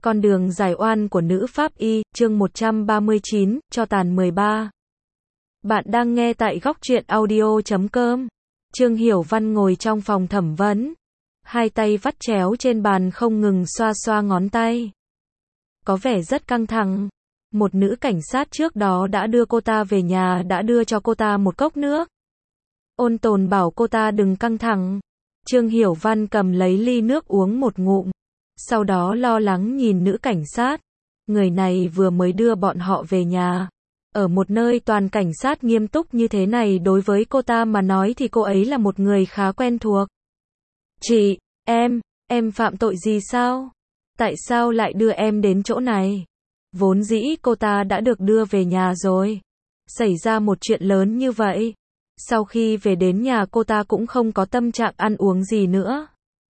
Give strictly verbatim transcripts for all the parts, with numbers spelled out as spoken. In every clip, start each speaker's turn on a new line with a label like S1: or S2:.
S1: Con đường giải oan của nữ pháp y, chương một trăm ba mươi chín, cho tàn mười ba. Bạn đang nghe tại góc truyện audio chấm com. Trương Hiểu Văn ngồi trong phòng thẩm vấn, hai tay vắt chéo trên bàn không ngừng xoa xoa ngón tay. Có vẻ rất căng thẳng. Một nữ cảnh sát trước đó đã đưa cô ta về nhà, đã đưa cho cô ta một cốc nước. Ôn tồn bảo cô ta đừng căng thẳng. Trương Hiểu Văn cầm lấy ly nước uống một ngụm. Sau đó lo lắng nhìn nữ cảnh sát. Người này vừa mới đưa bọn họ về nhà. Ở một nơi toàn cảnh sát nghiêm túc như thế này, đối với cô ta mà nói thì cô ấy là một người khá quen thuộc. Chị, em, em phạm tội gì sao? Tại sao lại đưa em đến chỗ này? Vốn dĩ cô ta đã được đưa về nhà rồi. Xảy ra một chuyện lớn như vậy. Sau khi về đến nhà cô ta cũng không có tâm trạng ăn uống gì nữa.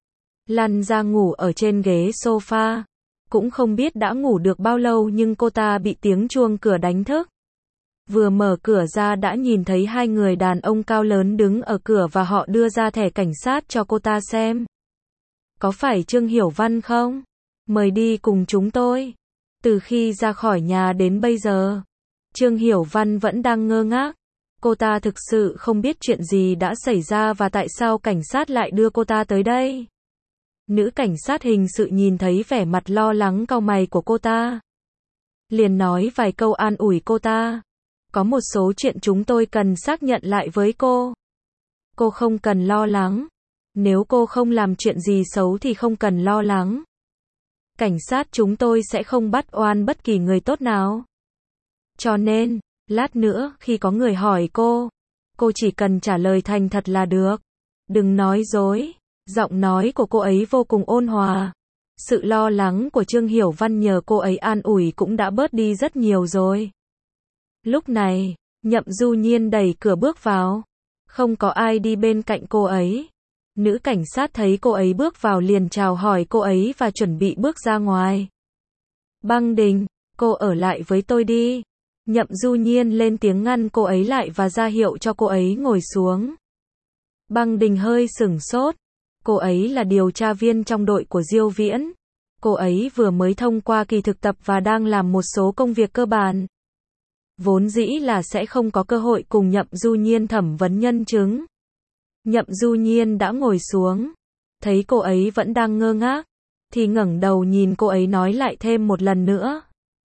S1: Lăn ra ngủ ở trên ghế sofa. Cũng không biết đã ngủ được bao lâu nhưng cô ta bị tiếng chuông cửa đánh thức. Vừa mở cửa ra đã nhìn thấy hai người đàn ông cao lớn đứng ở cửa và họ đưa ra thẻ cảnh sát cho cô ta xem. Có phải Trương Hiểu Văn không? Mời đi cùng chúng tôi. Từ khi ra khỏi nhà đến bây giờ, Trương Hiểu Văn vẫn đang ngơ ngác. Cô ta thực sự không biết chuyện gì đã xảy ra và tại sao cảnh sát lại đưa cô ta tới đây. Nữ cảnh sát hình sự nhìn thấy vẻ mặt lo lắng cau mày của cô ta, liền nói vài câu an ủi cô ta. Có một số chuyện chúng tôi cần xác nhận lại với cô. Cô không cần lo lắng. Nếu cô không làm chuyện gì xấu thì không cần lo lắng. Cảnh sát chúng tôi sẽ không bắt oan bất kỳ người tốt nào. Cho nên, lát nữa khi có người hỏi cô, cô chỉ cần trả lời thành thật là được. Đừng nói dối. Giọng nói của cô ấy vô cùng ôn hòa. Sự lo lắng của Trương Hiểu Văn nhờ cô ấy an ủi cũng đã bớt đi rất nhiều rồi. Lúc này, Nhậm Du Nhiên đẩy cửa bước vào. Không có ai đi bên cạnh cô ấy. Nữ cảnh sát thấy cô ấy bước vào liền chào hỏi cô ấy và chuẩn bị bước ra ngoài. Băng Đình, cô ở lại với tôi đi. Nhậm Du Nhiên lên tiếng ngăn cô ấy lại và ra hiệu cho cô ấy ngồi xuống. Băng Đình hơi sửng sốt. Cô ấy là điều tra viên trong đội của Diêu Viễn. Cô ấy vừa mới thông qua kỳ thực tập và đang làm một số công việc cơ bản. Vốn dĩ là sẽ không có cơ hội cùng Nhậm Du Nhiên thẩm vấn nhân chứng. Nhậm Du Nhiên đã ngồi xuống. Thấy cô ấy vẫn đang ngơ ngác, thì ngẩng đầu nhìn cô ấy nói lại thêm một lần nữa.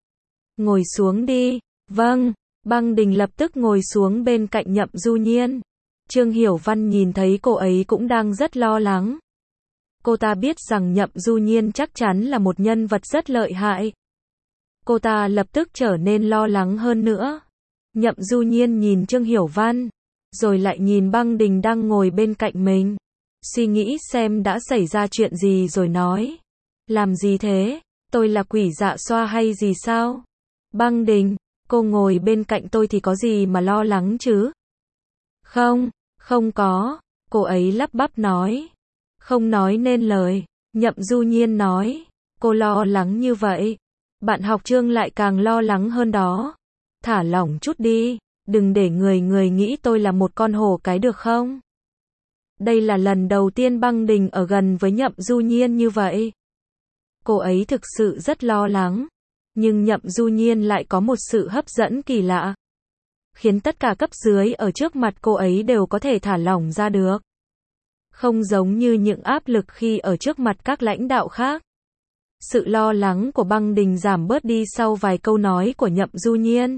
S1: Ngồi xuống đi. Vâng. Băng Đình lập tức ngồi xuống bên cạnh Nhậm Du Nhiên. Trương Hiểu Văn nhìn thấy cô ấy cũng đang rất lo lắng. Cô ta biết rằng Nhậm Du Nhiên chắc chắn là một nhân vật rất lợi hại. Cô ta lập tức trở nên lo lắng hơn nữa. Nhậm Du Nhiên nhìn Trương Hiểu Văn, rồi lại nhìn Băng Đình đang ngồi bên cạnh mình. Suy nghĩ xem đã xảy ra chuyện gì rồi nói. Làm gì thế? Tôi là quỷ dạ xoa hay gì sao? Băng Đình, cô ngồi bên cạnh tôi thì có gì mà lo lắng chứ? Không, không có. Cô ấy lắp bắp nói. Không nói nên lời. Nhậm Du Nhiên nói. Cô lo lắng như vậy. Bạn học Trương lại càng lo lắng hơn đó. Thả lỏng chút đi. Đừng để người người nghĩ tôi là một con hổ cái được không? Đây là lần đầu tiên Băng Đình ở gần với Nhậm Du Nhiên như vậy. Cô ấy thực sự rất lo lắng. Nhưng Nhậm Du Nhiên lại có một sự hấp dẫn kỳ lạ, khiến tất cả cấp dưới ở trước mặt cô ấy đều có thể thả lỏng ra được. Không giống như những áp lực khi ở trước mặt các lãnh đạo khác. Sự lo lắng của Băng Đình giảm bớt đi sau vài câu nói của Nhậm Du Nhiên.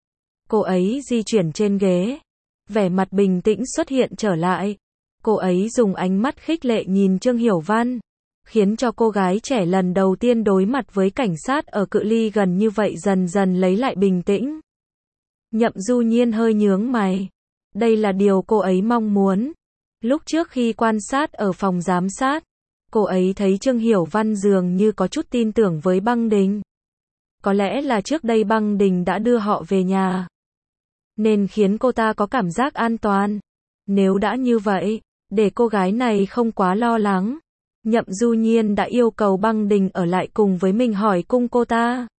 S1: Cô ấy di chuyển trên ghế. Vẻ mặt bình tĩnh xuất hiện trở lại. Cô ấy dùng ánh mắt khích lệ nhìn Trương Hiểu Văn, khiến cho cô gái trẻ lần đầu tiên đối mặt với cảnh sát ở cự ly gần như vậy dần dần lấy lại bình tĩnh. Nhậm Du Nhiên hơi nhướng mày. Đây là điều cô ấy mong muốn. Lúc trước khi quan sát ở phòng giám sát, cô ấy thấy Trương Hiểu Văn dường như có chút tin tưởng với Băng Đình. Có lẽ là trước đây Băng Đình đã đưa họ về nhà, nên khiến cô ta có cảm giác an toàn. Nếu đã như vậy, để cô gái này không quá lo lắng, Nhậm Du Nhiên đã yêu cầu Băng Đình ở lại cùng với mình hỏi cung cô ta.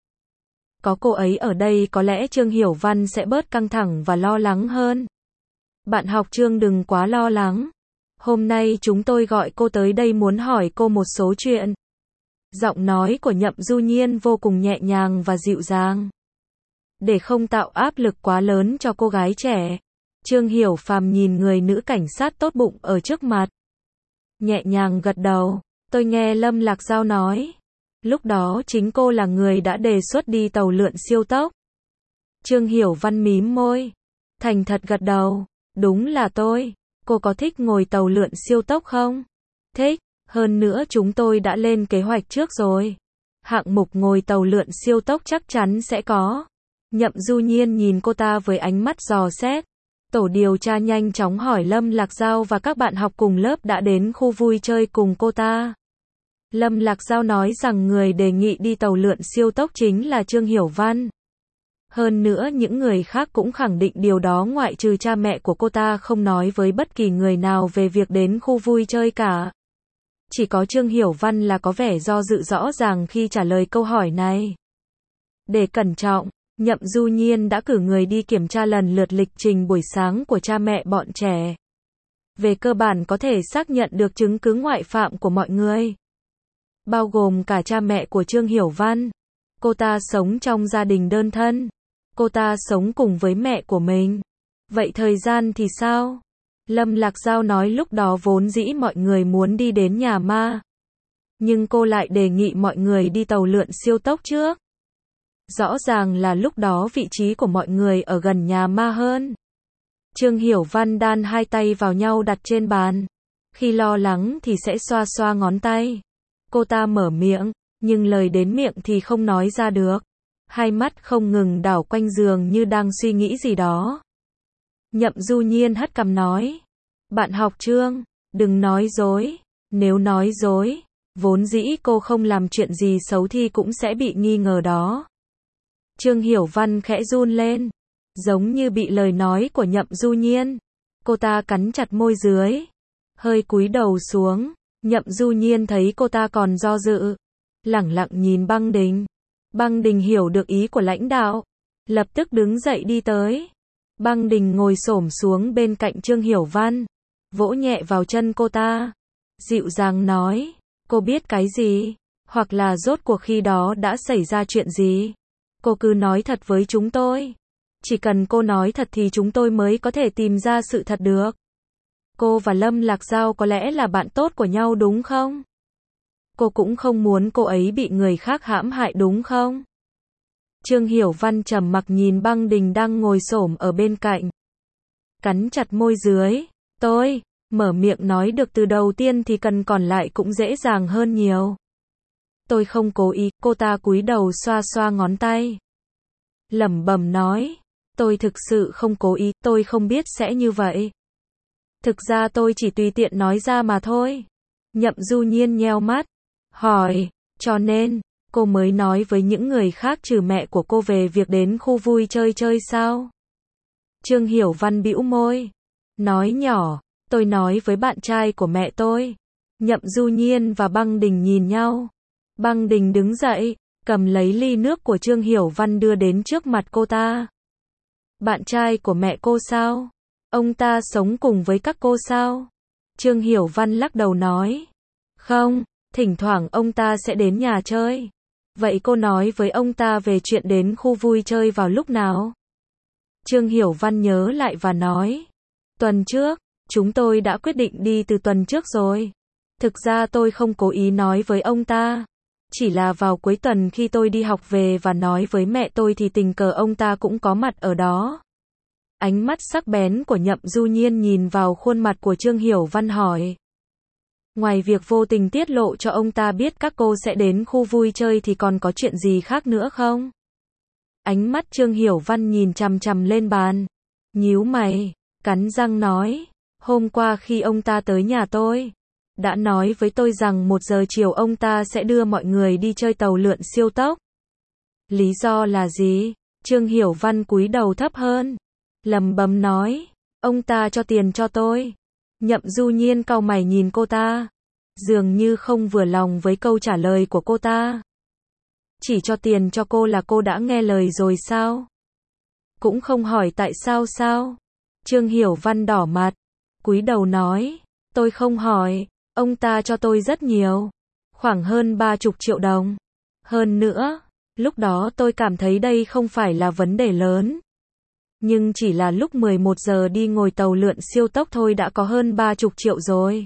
S1: Có cô ấy ở đây có lẽ Trương Hiểu Văn sẽ bớt căng thẳng và lo lắng hơn. Bạn học Trương đừng quá lo lắng. Hôm nay chúng tôi gọi cô tới đây muốn hỏi cô một số chuyện. Giọng nói của Nhậm Du Nhiên vô cùng nhẹ nhàng và dịu dàng. Để không tạo áp lực quá lớn cho cô gái trẻ, Trương Hiểu Phàm nhìn người nữ cảnh sát tốt bụng ở trước mặt. Nhẹ nhàng gật đầu, tôi nghe Lâm Lạc Giao nói. Lúc đó chính cô là người đã đề xuất đi tàu lượn siêu tốc. Trương Hiểu Văn mím môi, thành thật gật đầu, đúng là tôi. Cô có thích ngồi tàu lượn siêu tốc không? Thích, hơn nữa chúng tôi đã lên kế hoạch trước rồi. Hạng mục ngồi tàu lượn siêu tốc chắc chắn sẽ có. Nhậm Du Nhiên nhìn cô ta với ánh mắt dò xét. Tổ điều tra nhanh chóng hỏi Lâm Lạc Giao và các bạn học cùng lớp đã đến khu vui chơi cùng cô ta. Lâm Lạc Giao nói rằng người đề nghị đi tàu lượn siêu tốc chính là Trương Hiểu Văn. Hơn nữa những người khác cũng khẳng định điều đó, ngoại trừ cha mẹ của cô ta không nói với bất kỳ người nào về việc đến khu vui chơi cả. Chỉ có Trương Hiểu Văn là có vẻ do dự rõ ràng khi trả lời câu hỏi này. Để cẩn trọng, Nhậm Du Nhiên đã cử người đi kiểm tra lần lượt lịch trình buổi sáng của cha mẹ bọn trẻ. Về cơ bản có thể xác nhận được chứng cứ ngoại phạm của mọi người, bao gồm cả cha mẹ của Trương Hiểu Văn. Cô ta sống trong gia đình đơn thân. Cô ta sống cùng với mẹ của mình. Vậy thời gian thì sao? Lâm Lạc Giao nói lúc đó vốn dĩ mọi người muốn đi đến nhà ma, nhưng cô lại đề nghị mọi người đi tàu lượn siêu tốc trước. Rõ ràng là lúc đó vị trí của mọi người ở gần nhà ma hơn. Trương Hiểu Văn đan hai tay vào nhau đặt trên bàn. Khi lo lắng thì sẽ xoa xoa ngón tay. Cô ta mở miệng, nhưng lời đến miệng thì không nói ra được. Hai mắt không ngừng đảo quanh giường như đang suy nghĩ gì đó. Nhậm Du Nhiên hất cằm nói. Bạn học Trương, đừng nói dối. Nếu nói dối, vốn dĩ cô không làm chuyện gì xấu thì cũng sẽ bị nghi ngờ đó. Trương Hiểu Văn khẽ run lên, giống như bị lời nói của Nhậm Du Nhiên. Cô ta cắn chặt môi dưới, hơi cúi đầu xuống. Nhậm Du Nhiên thấy cô ta còn do dự, lẳng lặng nhìn Băng Đình. Băng Đình hiểu được ý của lãnh đạo, lập tức đứng dậy đi tới. Băng Đình ngồi xổm xuống bên cạnh Trương Hiểu Văn, vỗ nhẹ vào chân cô ta, dịu dàng nói, cô biết cái gì, hoặc là rốt cuộc khi đó đã xảy ra chuyện gì. Cô cứ nói thật với chúng tôi. Chỉ cần cô nói thật thì chúng tôi mới có thể tìm ra sự thật được. Cô và Lâm Lạc Giao có lẽ là bạn tốt của nhau đúng không? Cô cũng không muốn cô ấy bị người khác hãm hại đúng không? Trương Hiểu Văn trầm mặc nhìn Băng Đình đang ngồi xổm ở bên cạnh, cắn chặt môi dưới. Tôi, mở miệng nói được từ đầu tiên thì cần còn lại cũng dễ dàng hơn nhiều. Tôi không cố ý. Cô ta cúi đầu xoa xoa ngón tay, lẩm bẩm nói, tôi thực sự không cố ý, tôi không biết sẽ như vậy. Thực ra tôi chỉ tùy tiện nói ra mà thôi. Nhậm Du Nhiên nheo mắt, hỏi, cho nên, cô mới nói với những người khác trừ mẹ của cô về việc đến khu vui chơi chơi sao? Trương Hiểu Văn bĩu môi, nói nhỏ, tôi nói với bạn trai của mẹ tôi. Nhậm Du Nhiên và Băng Đình nhìn nhau. Băng Đình đứng dậy, cầm lấy ly nước của Trương Hiểu Văn đưa đến trước mặt cô ta. Bạn trai của mẹ cô sao? Ông ta sống cùng với các cô sao? Trương Hiểu Văn lắc đầu nói, không, thỉnh thoảng ông ta sẽ đến nhà chơi. Vậy cô nói với ông ta về chuyện đến khu vui chơi vào lúc nào? Trương Hiểu Văn nhớ lại và nói, tuần trước, chúng tôi đã quyết định đi từ tuần trước rồi. Thực ra tôi không cố ý nói với ông ta. Chỉ là vào cuối tuần khi tôi đi học về và nói với mẹ tôi thì tình cờ ông ta cũng có mặt ở đó. Ánh mắt sắc bén của Nhậm Du Nhiên nhìn vào khuôn mặt của Trương Hiểu Văn hỏi. Ngoài việc vô tình tiết lộ cho ông ta biết các cô sẽ đến khu vui chơi thì còn có chuyện gì khác nữa không? Ánh mắt Trương Hiểu Văn nhìn chằm chằm lên bàn, nhíu mày, cắn răng nói, hôm qua khi ông ta tới nhà tôi, đã nói với tôi rằng một giờ chiều ông ta sẽ đưa mọi người đi chơi tàu lượn siêu tốc. Lý do là gì? Trương Hiểu Văn cúi đầu thấp hơn, lẩm bẩm nói, ông ta cho tiền cho tôi. Nhậm Du Nhiên cau mày nhìn cô ta, dường như không vừa lòng với câu trả lời của cô ta. Chỉ cho tiền cho cô là cô đã nghe lời rồi sao? Cũng không hỏi tại sao sao? Trương Hiểu Văn đỏ mặt, cúi đầu nói, tôi không hỏi, ông ta cho tôi rất nhiều. khoảng hơn ba chục triệu đồng. Hơn nữa, lúc đó tôi cảm thấy đây không phải là vấn đề lớn. Nhưng chỉ là lúc mười một giờ đi ngồi tàu lượn siêu tốc thôi đã có hơn ba chục triệu rồi.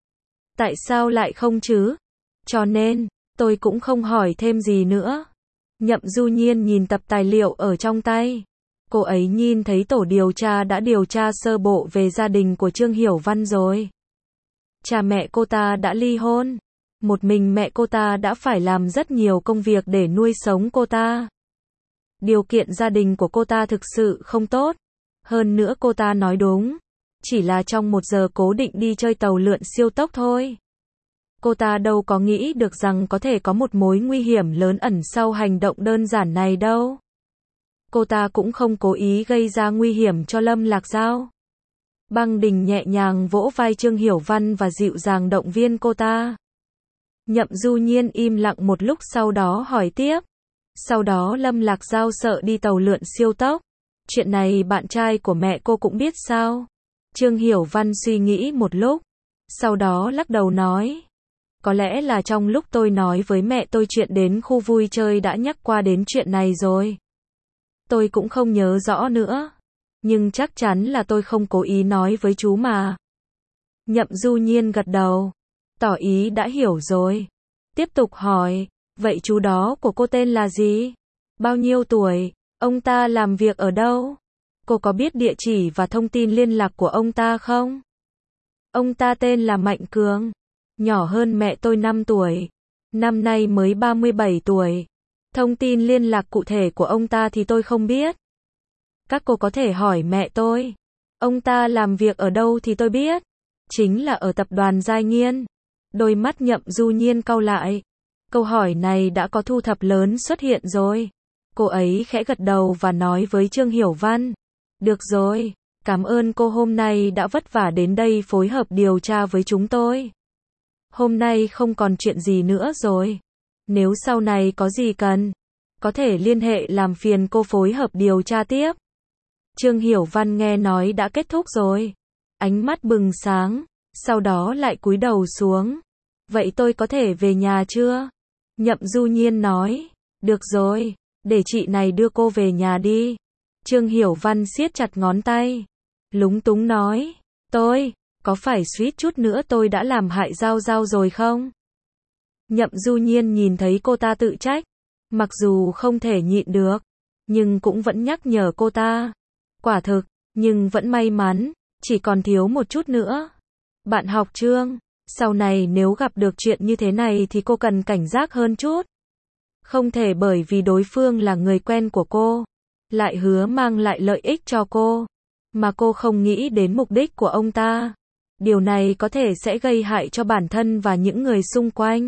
S1: Tại sao lại không chứ? Cho nên, tôi cũng không hỏi thêm gì nữa. Nhậm Du Nhiên nhìn tập tài liệu ở trong tay. Cô ấy nhìn thấy tổ điều tra đã điều tra sơ bộ về gia đình của Trương Hiểu Văn rồi. Cha mẹ cô ta đã ly hôn. Một mình mẹ cô ta đã phải làm rất nhiều công việc để nuôi sống cô ta. Điều kiện gia đình của cô ta thực sự không tốt. Hơn nữa cô ta nói đúng. Chỉ là trong một giờ cố định đi chơi tàu lượn siêu tốc thôi. Cô ta đâu có nghĩ được rằng có thể có một mối nguy hiểm lớn ẩn sau hành động đơn giản này đâu. Cô ta cũng không cố ý gây ra nguy hiểm cho Lâm Lạc Giao. Băng Đình nhẹ nhàng vỗ vai Trương Hiểu Văn và dịu dàng động viên cô ta. Nhậm Du Nhiên im lặng một lúc sau đó hỏi tiếp. Sau đó Lâm Lạc Giao sợ đi tàu lượn siêu tốc. Chuyện này bạn trai của mẹ cô cũng biết sao? Trương Hiểu Văn suy nghĩ một lúc. Sau đó lắc đầu nói. Có lẽ là trong lúc tôi nói với mẹ tôi chuyện đến khu vui chơi đã nhắc qua đến chuyện này rồi. Tôi cũng không nhớ rõ nữa. Nhưng chắc chắn là tôi không cố ý nói với chú mà. Nhậm Du Nhiên gật đầu. Tỏ ý đã hiểu rồi. Tiếp tục hỏi. Vậy chú đó của cô tên là gì? Bao nhiêu tuổi? Ông ta làm việc ở đâu? Cô có biết địa chỉ và thông tin liên lạc của ông ta không? Ông ta tên là Mạnh Cường. Nhỏ hơn mẹ tôi năm tuổi. Năm nay mới ba mươi bảy tuổi. Thông tin liên lạc cụ thể của ông ta thì tôi không biết. Các cô có thể hỏi mẹ tôi. Ông ta làm việc ở đâu thì tôi biết. Chính là ở tập đoàn Giai Nghiên. Đôi mắt Nhậm Du Nhiên cau lại. Câu hỏi này đã có thu thập lớn xuất hiện rồi. Cô ấy khẽ gật đầu và nói với Trương Hiểu Văn. Được rồi, cảm ơn cô hôm nay đã vất vả đến đây phối hợp điều tra với chúng tôi. Hôm nay không còn chuyện gì nữa rồi. Nếu sau này có gì cần, có thể liên hệ làm phiền cô phối hợp điều tra tiếp. Trương Hiểu Văn nghe nói đã kết thúc rồi. Ánh mắt bừng sáng, sau đó lại cúi đầu xuống. Vậy tôi có thể về nhà chưa? Nhậm Du Nhiên nói. Được rồi, để chị này đưa cô về nhà đi. Trương Hiểu Văn siết chặt ngón tay. Lúng túng nói. Tôi, có phải suýt chút nữa tôi đã làm hại Giao Giao rồi không? Nhậm Du Nhiên nhìn thấy cô ta tự trách. Mặc dù không thể nhịn được, nhưng cũng vẫn nhắc nhở cô ta. Quả thực, nhưng vẫn may mắn, chỉ còn thiếu một chút nữa. Bạn học Trương, sau này nếu gặp được chuyện như thế này thì cô cần cảnh giác hơn chút. Không thể bởi vì đối phương là người quen của cô, lại hứa mang lại lợi ích cho cô, mà cô không nghĩ đến mục đích của ông ta. Điều này có thể sẽ gây hại cho bản thân và những người xung quanh.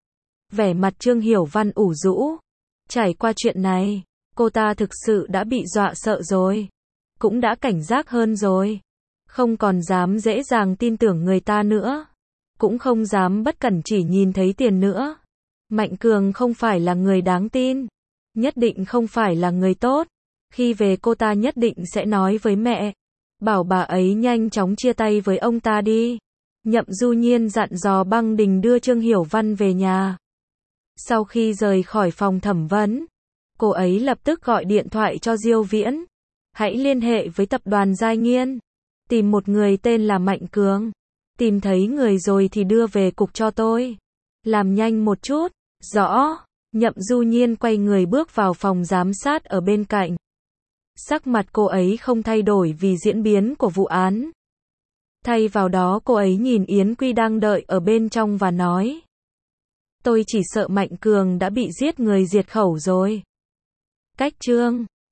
S1: Vẻ mặt Trương Hiểu Văn ủ rũ. Trải qua chuyện này, cô ta thực sự đã bị dọa sợ rồi. Cũng đã cảnh giác hơn rồi. Không còn dám dễ dàng tin tưởng người ta nữa. Cũng không dám bất cẩn chỉ nhìn thấy tiền nữa. Mạnh Cường không phải là người đáng tin. Nhất định không phải là người tốt. Khi về cô ta nhất định sẽ nói với mẹ. Bảo bà ấy nhanh chóng chia tay với ông ta đi. Nhậm Du Nhiên dặn dò Băng Đình đưa Trương Hiểu Văn về nhà. Sau khi rời khỏi phòng thẩm vấn, cô ấy lập tức gọi điện thoại cho Diêu Viễn. Hãy liên hệ với tập đoàn Giai Nghiên. Tìm một người tên là Mạnh Cường. Tìm thấy người rồi thì đưa về cục cho tôi. Làm nhanh một chút. Rõ. Nhậm Du Nhiên quay người bước vào phòng giám sát ở bên cạnh. Sắc mặt cô ấy không thay đổi vì diễn biến của vụ án. Thay vào đó cô ấy nhìn Yến Quy đang đợi ở bên trong và nói. Tôi chỉ sợ Mạnh Cường đã bị giết người diệt khẩu rồi. Cách Trương